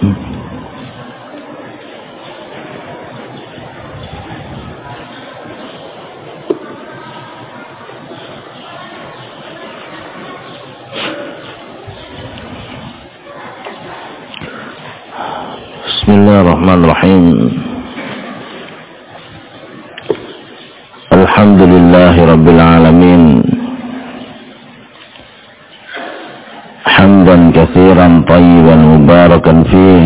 Bismillahirrahmanirrahim. Alhamdulillahirabbil alamin. Hamdan katsiran thayyiban mubarakan fih.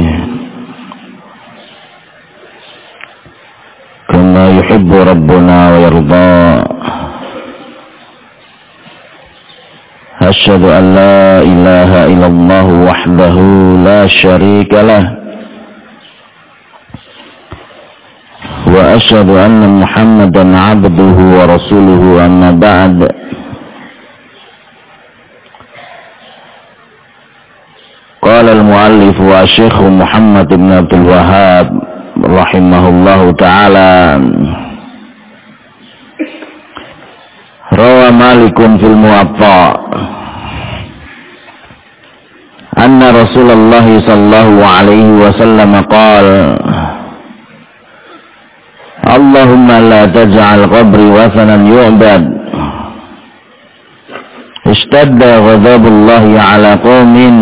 Kama yuhibbu rabbuna wa yarda. Asyhadu an la ilaha illallah wahdahu la syarika lah. Wa asyhadu anna Muhammadan 'abduhu wa rasuluhu amma ba'd. Qala al-muallif wa Syekh Muhammad bin Abdul Wahhab rahimahullahu ta'ala. Rawa Malikun fil Muwatta anna Rasulullah sallallahu alaihi wasallam qala Allahumma la taj'al qabri wathanan yu'bad. Ishtadda ghadabullahi ala qaumin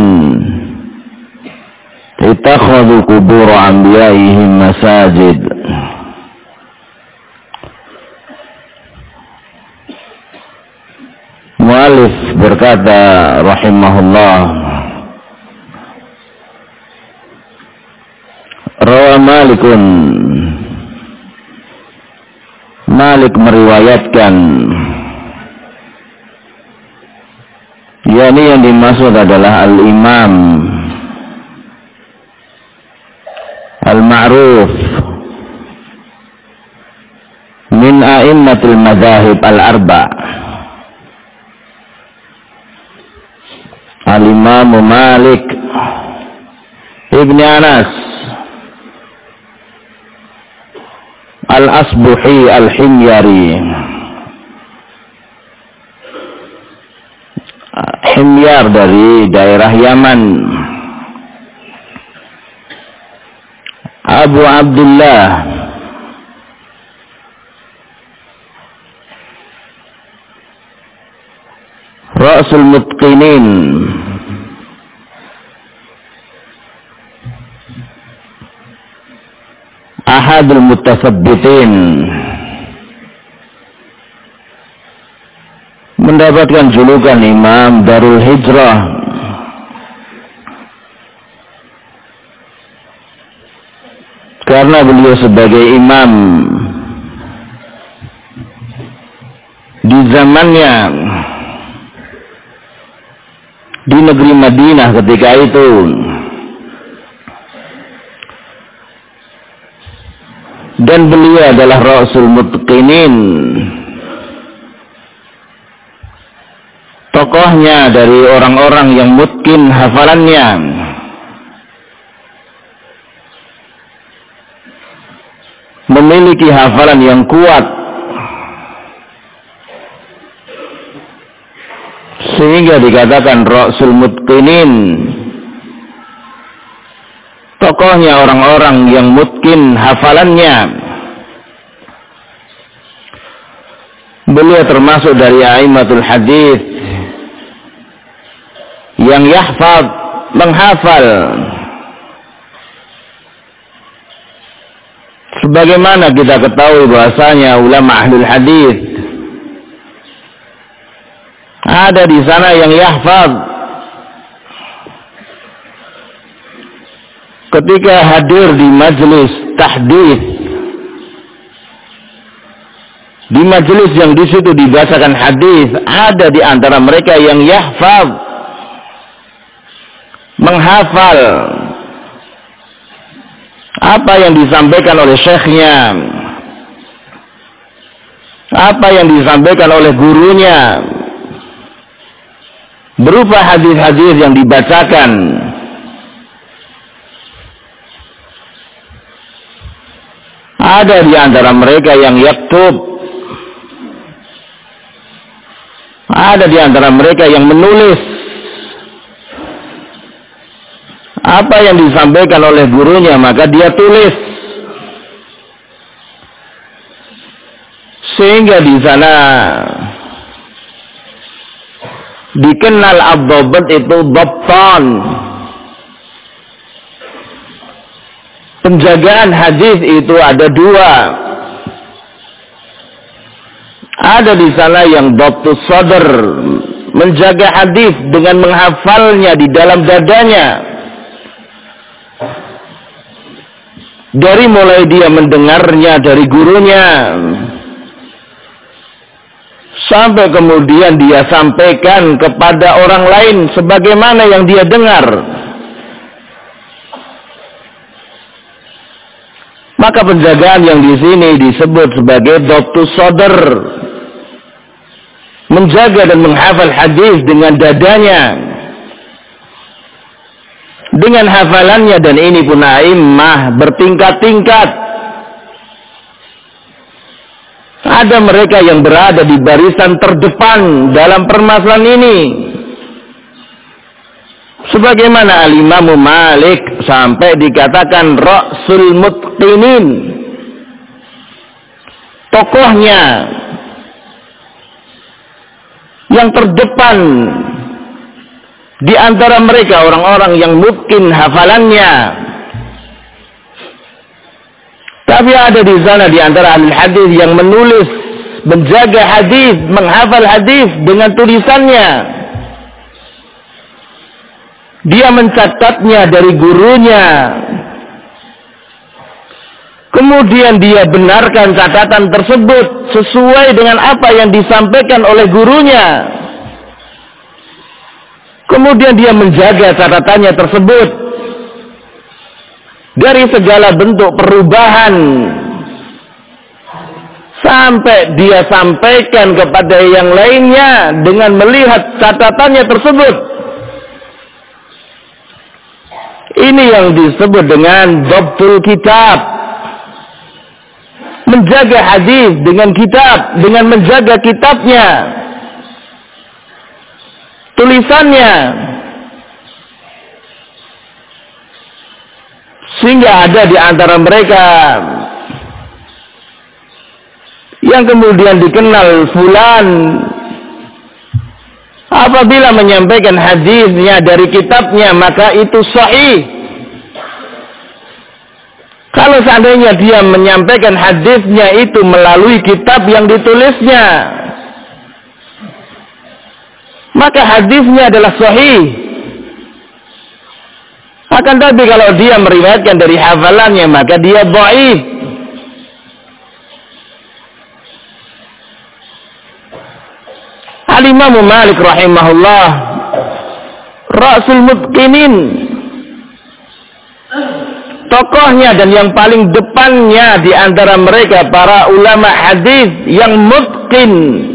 ittakhadhu qubur anbiya'ihim masajid. Mu'allif berkata rahimahullah, Rawa Malikun, Malik meriwayatkan, yakni yang dimaksud adalah al-imam al-ma'ruf min a'immatil madzahib al-arba' al-imam Malik ibn Anas Al-Asbuhi Al-Himyari. Himyar dari daerah Yaman. Abu Abdullah Ra'sul Mutqinin, Ahadul Mutasabbitin, mendapatkan julukan Imam Darul Hijrah. Karena beliau sebagai imam di zamannya di negeri Madinah ketika itu. Dan beliau adalah Rasul Mutqinin, tokohnya dari orang-orang yang mutqin hafalannya. Memiliki hafalan yang kuat, sehingga dikatakan Rasul Mutqinin, tokohnya orang-orang yang mutqin hafalannya. Beliau termasuk dari a'immatul hadis yang yahfaz, menghafal. Sebagaimana kita ketahui bahasanya ulama ahlul hadis ada di sana yang yahfaz. Ketika hadir di majelis tahdits, di majelis yang di situ dibacakan hadis, ada di antara mereka yang yahfaz, menghafal apa yang disampaikan oleh syekhnya, apa yang disampaikan oleh gurunya, berupa hadis-hadis yang dibacakan. Ada di antara mereka yang yaktub, ada di antara mereka yang menulis apa yang disampaikan oleh gurunya maka dia tulis, sehingga di sana dikenal ad-dhabt itu dhabtan. Penjagaan hadis itu ada dua. Ada di sana yang dhabtus sadr, menjaga hadis dengan menghafalnya di dalam dadanya. Dari mulai dia mendengarnya dari gurunya sampai kemudian dia sampaikan kepada orang lain sebagaimana yang dia dengar. Maka penjagaan yang di sini disebut sebagai dhabtus sadr, menjaga dan menghafal hadis dengan dadanya, dengan hafalannya. Dan ini pun a'immah bertingkat-tingkat. Ada mereka yang berada di barisan terdepan dalam permasalahan ini, sebagaimana Al-Imam Malik sampai dikatakan Ra'sul Mutqinin, tokohnya yang terdepan di antara mereka orang-orang yang mungkin hafalannya. Tapi ada di sana di antara ahli hadis yang menulis, menjaga hadis, menghafal hadis dengan tulisannya. Dia mencatatnya dari gurunya. Kemudian dia benarkan catatan tersebut sesuai dengan apa yang disampaikan oleh gurunya. Kemudian dia menjaga catatannya tersebut dari segala bentuk perubahan, sampai dia sampaikan kepada yang lainnya dengan melihat catatannya tersebut. Ini yang disebut dengan dhabtul kitab, menjaga hadis dengan kitab, dengan menjaga kitabnya, tulisannya. Sehingga ada di antara mereka yang kemudian dikenal fulan, apabila menyampaikan hadisnya dari kitabnya maka itu sahih. Kalau seandainya dia menyampaikan hadisnya itu melalui kitab yang ditulisnya, maka hadisnya adalah sahih. Akan tapi kalau dia meriwayatkan dari hafalannya maka dia dhaif. Al-Imam Malik rahimahullah Ra'sul Mutqinin, tokohnya dan yang paling depannya di antara mereka para ulama hadis yang mutqin,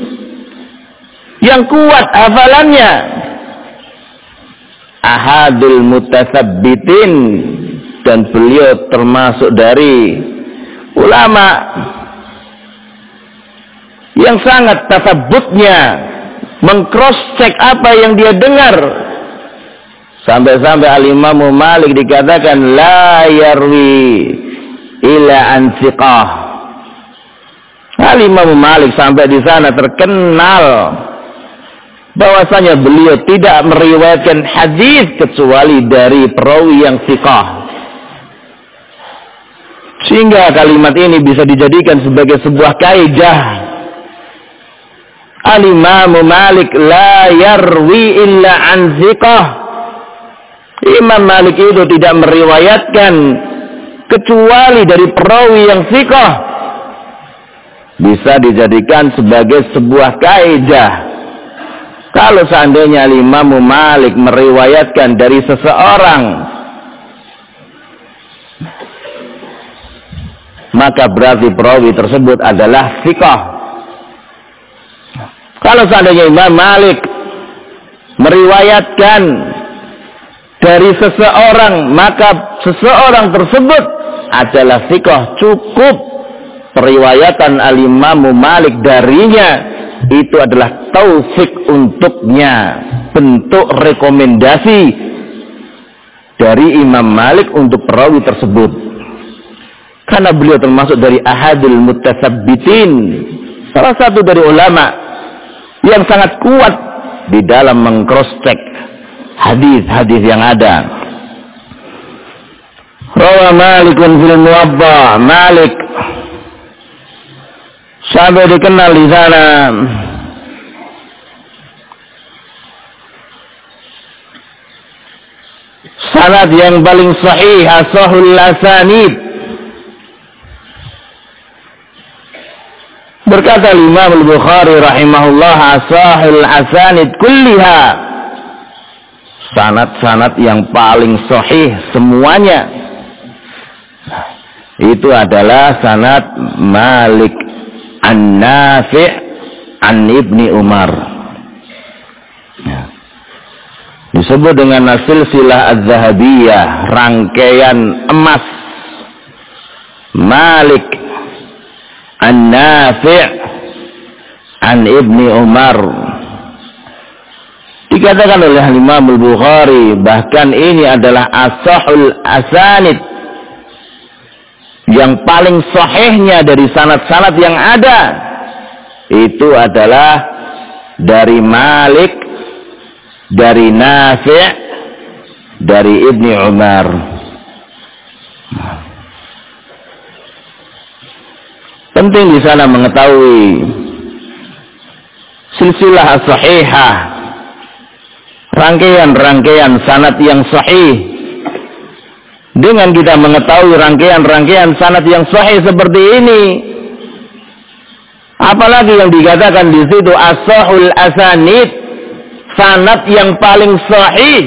yang kuat hafalannya, ahadul mutasabbitin, dan beliau termasuk dari ulama yang sangat tasabbutnya, mengcross check apa yang dia dengar. Sampai-sampai Al-Imam Malik dikatakan la yarwi ila an thiqah. Al-Imam Malik sampai di sana terkenal bahwasanya beliau tidak meriwayatkan hadis kecuali dari perawi yang thiqah. Sehingga kalimat ini bisa dijadikan sebagai sebuah kaidah. Al-Imam Malik la yarwi illa an thiqah. Imam Malik itu tidak meriwayatkan kecuali dari perawi yang thiqah. Bisa dijadikan sebagai sebuah kaidah. Kalau seandainya Imam Malik meriwayatkan dari seseorang, maka berarti perawi tersebut adalah thiqah. Kalau seandainya Imam Malik meriwayatkan dari seseorang, maka seseorang tersebut adalah thiqah. Cukup periwayatan Al-Imam Malik darinya itu adalah taufik untuknya, bentuk rekomendasi dari Imam Malik untuk perawi tersebut. Karena beliau termasuk dari ahadul mutasabbitin, salah satu dari ulama yang sangat kuat di dalam meng-cross-check hadis-hadis yang ada. Rawa Malikun fil Muwatta, Malik sampai dikenal di sana sanad yang paling sahih, asahul asanid. Berkata Imam Al-Bukhari rahimahullah, asahul asanid kulliha, sanad-sanad yang paling sahih semuanya itu adalah sanad Malik an-Nafi' an Ibni Umar. Disebut dengan silsilah az-zahabiyah, rangkaian emas. Malik an-Nafi' an Ibni Umar. Dikatakan oleh Imam Al-Bukhari, bahkan ini adalah asahul asanid, yang paling sahihnya dari sanad-sanad yang ada itu adalah dari Malik, dari Nafi', dari Ibni Umar. Penting di sana mengetahui silsilah as-sahihah, rangkaian-rangkaian sanad yang sahih. Dengan kita mengetahui rangkaian-rangkaian sanad yang sahih seperti ini, apalagi yang dikatakan di situ as-sahul asanid, sanad yang paling sahih.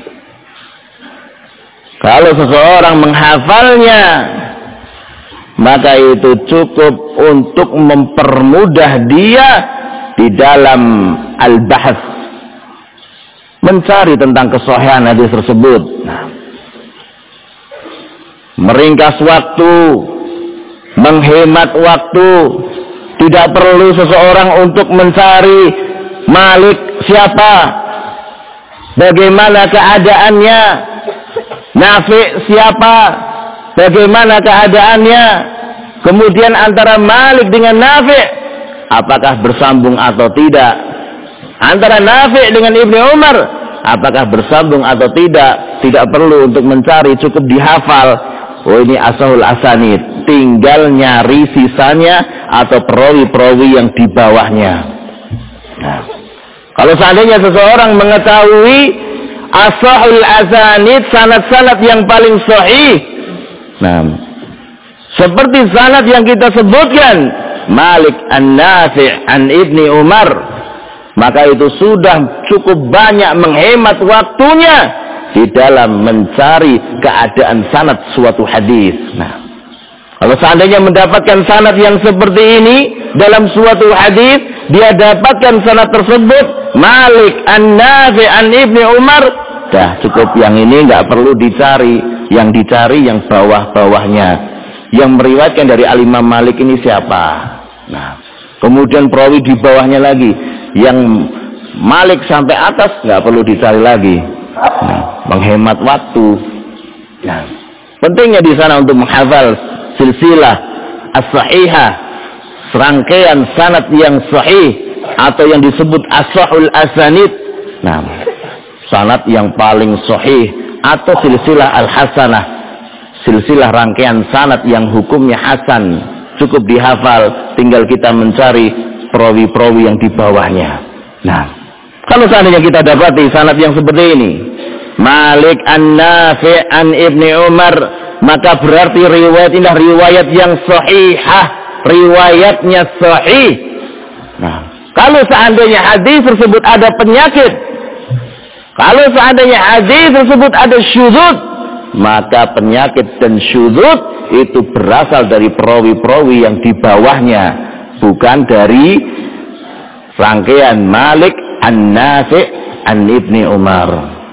Kalau seseorang menghafalnya, maka itu cukup untuk mempermudah dia di dalam al-bahts, mencari tentang kesahihan hadis tersebut. Meringkas waktu, menghemat waktu. Tidak perlu seseorang untuk mencari Malik siapa, bagaimana keadaannya, Nafi' siapa, bagaimana keadaannya, kemudian antara Malik dengan Nafi' apakah bersambung atau tidak, antara Nafi' dengan Ibni Umar apakah bersambung atau tidak. Tidak perlu untuk mencari, cukup dihafal. Oh, ini asahul asanid, tinggal nyari sisanya atau perawi-perawi yang di bawahnya. Nah, kalau seandainya seseorang mengetahui asahul asanid, sanad-sanad yang paling sahih, nah, seperti sanad yang kita sebutkan, Malik an-Nafi' an Ibni Umar, maka itu sudah cukup banyak menghemat waktunya di dalam mencari keadaan sanad suatu hadis. Nah, kalau seandainya mendapatkan sanad yang seperti ini dalam suatu hadis, dia dapatkan sanad tersebut Malik an-Nafi' an Ibni Umar, dah cukup. Yang ini nggak perlu dicari, yang dicari yang bawah-bawahnya. Yang meriwayatkan dari Al-Imam Malik ini siapa? Nah, kemudian perawi di bawahnya lagi, yang Malik sampai atas nggak perlu dicari lagi. Nah, menghemat waktu. Nah, pentingnya di sana untuk menghafal silsilah as-sahihah, serangkaian sanad yang sahih atau yang disebut as-sahul asanid. Nah, sanad yang paling sahih atau silsilah al-hasanah, silsilah rangkaian sanad yang hukumnya hasan, cukup dihafal, tinggal kita mencari perawi-perawi yang di bawahnya. Nah, kalau seandainya kita dapati sanad yang seperti ini, Malik an-Nafi' an Ibni Umar, maka berarti riwayat ini riwayat yang sahihah, riwayatnya sahih. Nah, kalau seandainya hadis tersebut ada penyakit, kalau seandainya hadis tersebut ada syudzud, maka penyakit dan syudzud itu berasal dari perawi-perawi yang di bawahnya, bukan dari rangkaian Malik an-Nafi' an Ibni Umar.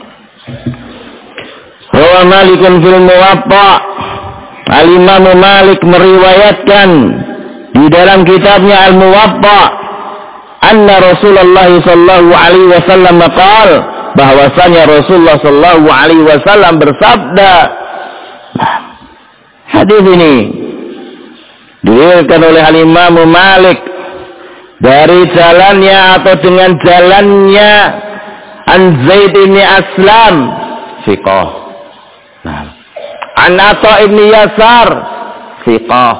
Rawa Malikun fil Muwatta, Al-Imam Malik meriwayatkan di dalam kitabnya Al-Muwatta, anna Rasulullah sallallahu alaihi wasallam qaal, bahwasanya Rasulullah sallallahu alaihi wasallam bersabda. Hadis ini diriwayatkan oleh Al-Imam Malik dari jalannya atau dengan jalannya An Zaid bin Aslam thiqah. An Atha bin Yasar thiqah.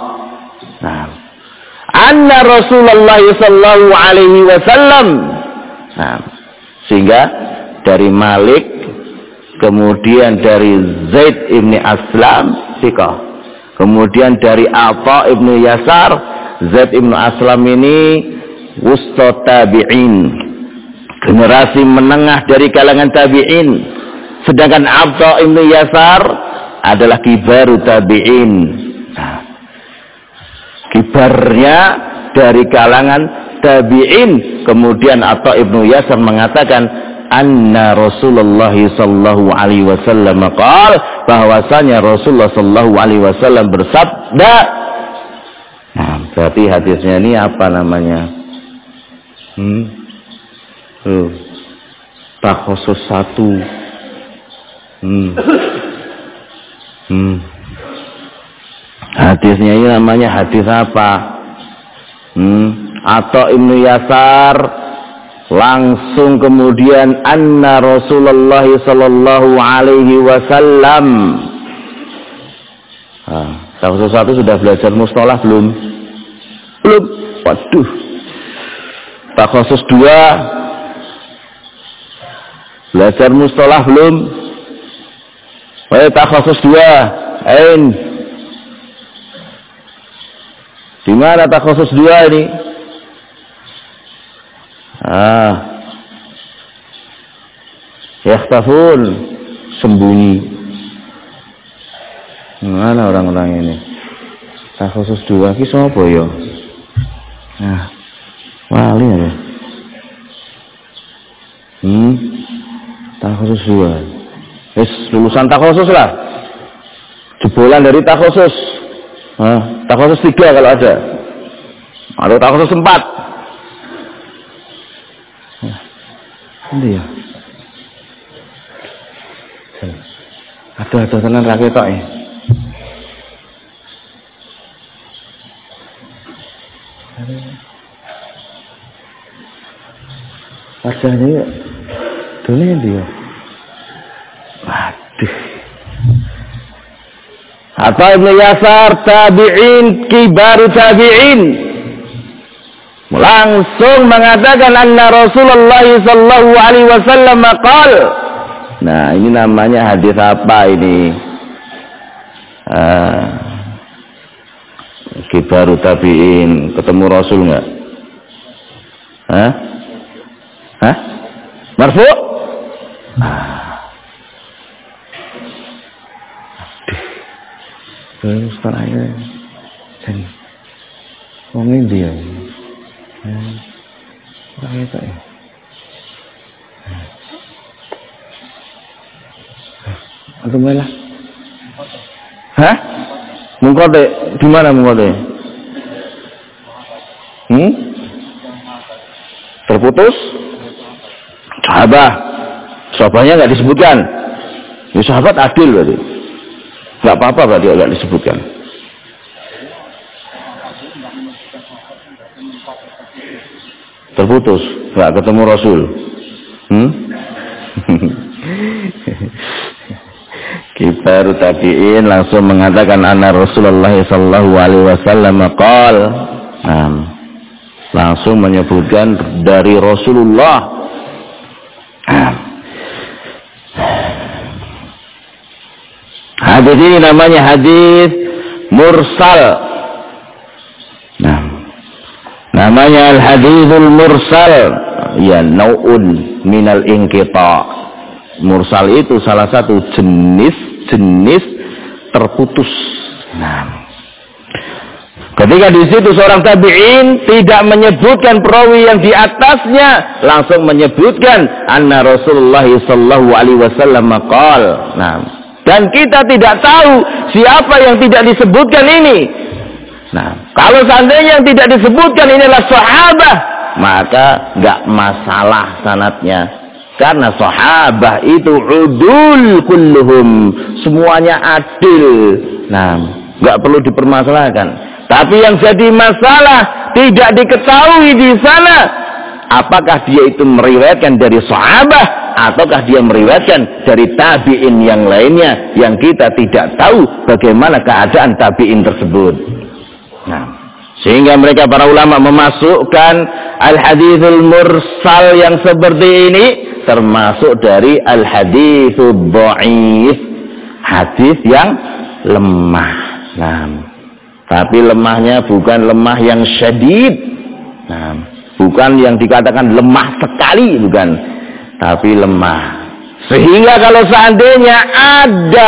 Anna Rasulullah sallallahu alaihi wasallam. Sehingga dari Malik, kemudian dari Zaid bin Aslam thiqah, kemudian dari Atha bin Yasar. Zaid bin Aslam ini wusta tabi'in, generasi menengah dari kalangan tabi'in, sedangkan Atha bin Yasar adalah kibaru tabi'in, kibarnya dari kalangan tabi'in. Kemudian Atha bin Yasar mengatakan anna Rasulullah sallallahu alaihi wasallam qala, bahwasanya Rasulullah sallallahu alaihi wasallam bersabda. Berarti hadisnya ini apa namanya? Takhusus satu. Hadisnya ini namanya hadis apa? Atha bin Yasar langsung kemudian anna Rasulullah sallallahu alaihi wasallam. Takhusus satu sudah belajar mustalah belum? Belum. Waduh. Takhusus 2 belajar mustalah belum? Takhusus 2 di mana takhusus 2 ini? Yakhtafun, sembunyi. Mana orang-orang ini? Takhusus 2 ki sapa ya? Wali ya. Takhusus 2. Lulusan takhusus lah. Jebolan dari takhusus. Takhusus 3 kalau ada. Atau takhusus 4. Ini ya. Ada tenan ra ketok ya. Wajahnya dulu dia. Waduh. Atha bin Yasar tabi'in, kibaru tabi'in, langsung mengatakan anna Rasulullah sallallahu alaihi wasallam qala. Nah, ini namanya hadis apa ini? Kibaru tabi'in, ketemu Rasul enggak? Marfu? Terus terakhir dan ngomongin dia. Apa ya? Atau malah? Mungkote di mana mungkote? Terputus? Sahabatnya nggak disebutkan. Ya sahabat adil berarti. Nggak apa-apa berarti nggak disebutkan. Terputus, nggak ketemu Rasul. Kibar tabi'in langsung mengatakan anna Rasulullah sallallahu alaihi wasallam qol. Langsung menyebutkan dari Rasulullah. Hadis ini namanya hadis mursal. Namanya al-hadithul mursal, ya nau'un minal inqita'. Mursal itu salah satu jenis terputus. Ketika di situ seorang tabi'in tidak menyebutkan perawi yang di atasnya, langsung menyebutkan anna Rasulullah sallallahu alaihi wasallam qala. Dan kita tidak tahu siapa yang tidak disebutkan ini. Kalau seandainya yang tidak disebutkan inilah sahabat, maka enggak masalah sanadnya. Karena sahabah itu udul kulluhum, semuanya adil. Nah, nggak perlu dipermasalahkan. Tapi yang jadi masalah tidak diketahui di sana, apakah dia itu meriwayatkan dari sahabah ataukah dia meriwayatkan dari tabi'in yang lainnya yang kita tidak tahu bagaimana keadaan tabi'in tersebut. Nah, sehingga mereka para ulama memasukkan al-hadithul mursal yang seperti ini termasuk dari al-hadithul dhaif, hadis yang lemah. Nah, tapi lemahnya bukan lemah yang syadid. Nah, bukan yang dikatakan lemah sekali, bukan, tapi lemah. Sehingga kalau seandainya ada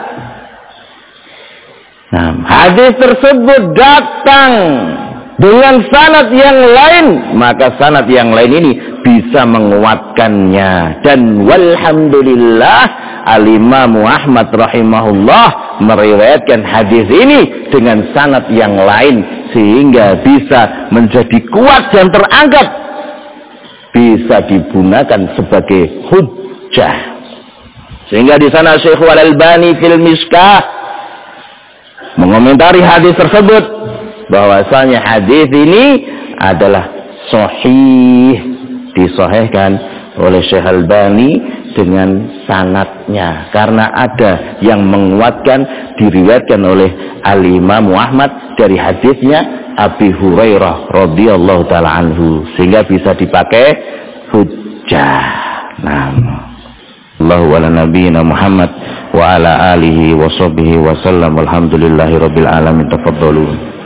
hadis tersebut datang dengan sanad yang lain, maka sanad yang lain ini bisa menguatkannya. Dan walhamdulillah al-Imam Ahmad rahimahullah meriwayatkan hadis ini dengan sanad yang lain, sehingga bisa menjadi kuat dan terangkat, bisa digunakan sebagai hujjah. Sehingga di sana Syekh Al-Albani fil Mishkah mengomentari hadis tersebut bahwasanya hadis ini adalah sahih, disahihkan oleh Syekh Al-Albani dengan sanadnya, karena ada yang menguatkan, diriwayatkan oleh Al-Imam Ahmad dari hadisnya Abi Hurairah radhiyallahu taala anhu, sehingga bisa dipakai hujjah. Nah, Allahu ala nabiyina Muhammad wa ala alihi wa sahbihi wa sallam, walhamdulillahi rabbil alamin. Tafadhalu.